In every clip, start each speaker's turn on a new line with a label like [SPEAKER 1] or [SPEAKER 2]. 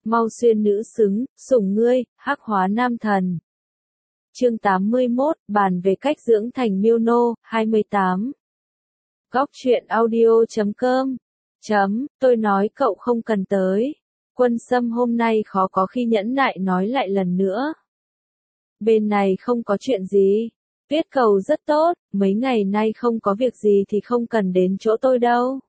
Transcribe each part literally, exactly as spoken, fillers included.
[SPEAKER 1] mau xuyên nữ xứng, sủng ngươi, hắc hóa nam thần. Chương tám mươi mốt, bàn về cách dưỡng thành miêu nô, hai mươi tám. Góc truyện audio chấm com. Chấm, tôi nói cậu không cần tới. Quân Sâm hôm nay khó có khi nhẫn nại nói lại lần nữa. Bên này không có chuyện gì. Tuyết cầu rất tốt, mấy ngày nay không có việc gì thì không cần đến chỗ tôi đâu.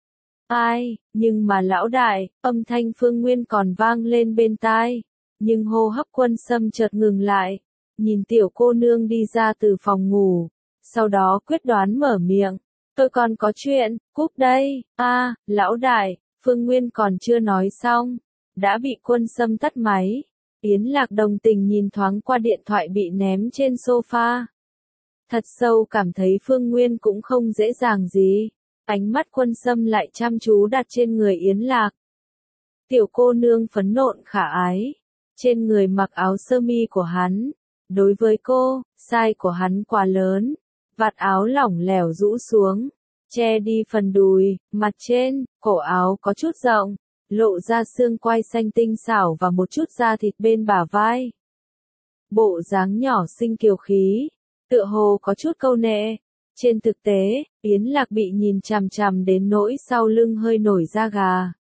[SPEAKER 1] Ai, nhưng mà lão đại, âm thanh Phương Nguyên còn vang lên bên tai. Nhưng hô hấp Quân Sâm chợt ngừng lại. Nhìn tiểu cô nương đi ra từ phòng ngủ. Sau đó quyết đoán mở miệng. Tôi còn có chuyện, cúp đây. A, à, lão đại, Phương Nguyên còn chưa nói xong. Đã bị Quân Sâm tắt máy. Yến Lạc đồng tình nhìn thoáng qua điện thoại bị ném trên sofa. Thật sâu cảm thấy Phương Nguyên cũng không dễ dàng gì. Ánh mắt Quân Sâm lại chăm chú đặt trên người Yến Lạc. Tiểu cô nương phấn nộn khả ái. Trên người mặc áo sơ mi của hắn. Đối với cô, size của hắn quá lớn. Vạt áo lỏng lẻo rũ xuống. Che đi phần đùi, mặt trên, cổ áo có chút rộng. Lộ ra xương quai xanh tinh xảo và một chút da thịt bên bả vai. Bộ dáng nhỏ xinh kiều khí. Tựa hồ có chút câu nệ. Trên thực tế, Yến Lạc bị nhìn chằm chằm đến nỗi sau lưng hơi nổi da gà.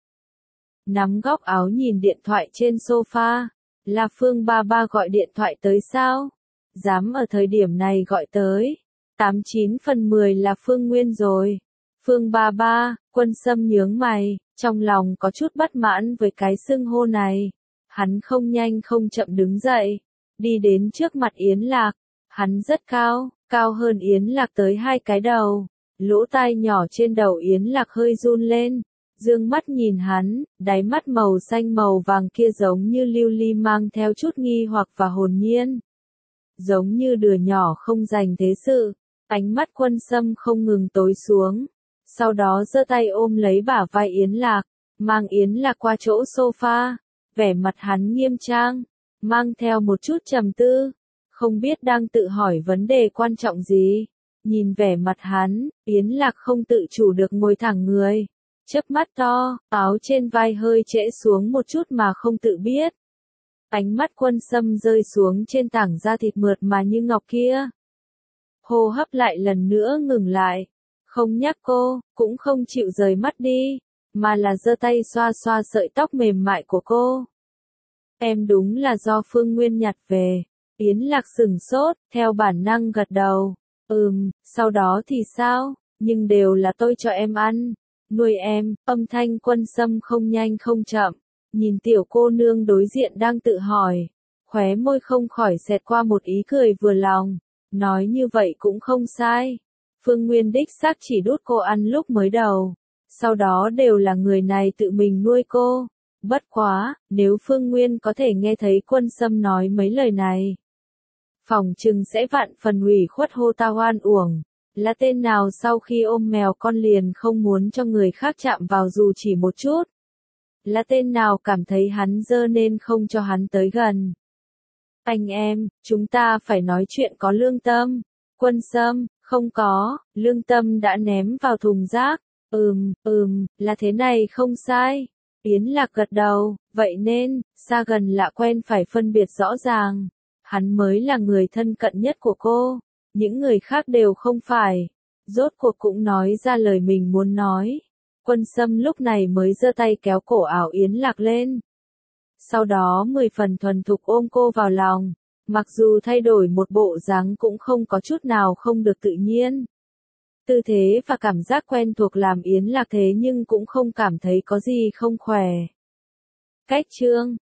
[SPEAKER 1] Nắm góc áo nhìn điện thoại trên sofa. Là Phương ba ba gọi điện thoại tới sao? Dám ở thời điểm này gọi tới. Tám chín phần mười là Phương Nguyên rồi. Phương ba ba, Quân Sâm nhướng mày, trong lòng có chút bất mãn với cái xưng hô này. Hắn không nhanh không chậm đứng dậy. Đi đến trước mặt Yến Lạc. Hắn rất cao, cao hơn Yến Lạc tới hai cái đầu. Lỗ tai nhỏ trên đầu Yến Lạc hơi run lên. Dương mắt nhìn hắn, đáy mắt màu xanh màu vàng kia giống như lưu ly mang theo chút nghi hoặc và hồn nhiên. Giống như đứa nhỏ không dành thế sự. Ánh mắt Quân Sâm không ngừng tối xuống. Sau đó giơ tay ôm lấy bả vai Yến Lạc, mang Yến Lạc qua chỗ sofa. Vẻ mặt hắn nghiêm trang, mang theo một chút trầm tư. Không biết đang tự hỏi vấn đề quan trọng gì. Nhìn vẻ mặt hắn, Yến Lạc không tự chủ được ngồi thẳng người. Chớp mắt to, áo trên vai hơi trễ xuống một chút mà không tự biết. Ánh mắt Quân Sâm rơi xuống trên tảng da thịt mượt mà như ngọc kia. Hô hấp lại lần nữa ngừng lại. Không nhắc cô, cũng không chịu rời mắt đi, mà là giơ tay xoa xoa sợi tóc mềm mại của cô. Em đúng là do Phương Nguyên nhặt về. Yến Lạc sửng sốt, theo bản năng gật đầu. Ừm, sau đó thì sao? Nhưng đều là tôi cho em ăn. Nuôi em, âm thanh Quân Sâm không nhanh không chậm. Nhìn tiểu cô nương đối diện đang tự hỏi. Khóe môi không khỏi xẹt qua một ý cười vừa lòng. Nói như vậy cũng không sai. Phương Nguyên đích xác chỉ đút cô ăn lúc mới đầu. Sau đó đều là người này tự mình nuôi cô. Bất quá, nếu Phương Nguyên có thể nghe thấy Quân Sâm nói mấy lời này. Phòng chừng sẽ vạn phần ủy khuất hô ta oan uổng. Là tên nào sau khi ôm mèo con liền không muốn cho người khác chạm vào dù chỉ một chút. Là tên nào cảm thấy hắn dơ nên không cho hắn tới gần. Anh em, chúng ta phải nói chuyện có lương tâm. Quân Sâm, không có, lương tâm đã ném vào thùng rác. Ừm, ừm, là thế này không sai. Yến Lạc gật đầu, vậy nên, xa gần lạ quen phải phân biệt rõ ràng. Hắn mới là người thân cận nhất của cô. Những người khác đều không phải. Rốt cuộc cũng nói ra lời mình muốn nói. Quân Sâm lúc này mới giơ tay kéo cổ áo Yến Lạc lên. Sau đó mười phần thuần thục ôm cô vào lòng. Mặc dù thay đổi một bộ dáng cũng không có chút nào không được tự nhiên. Tư thế và cảm giác quen thuộc làm Yến Lạc thế nhưng cũng không cảm thấy có gì không khỏe. Cách chương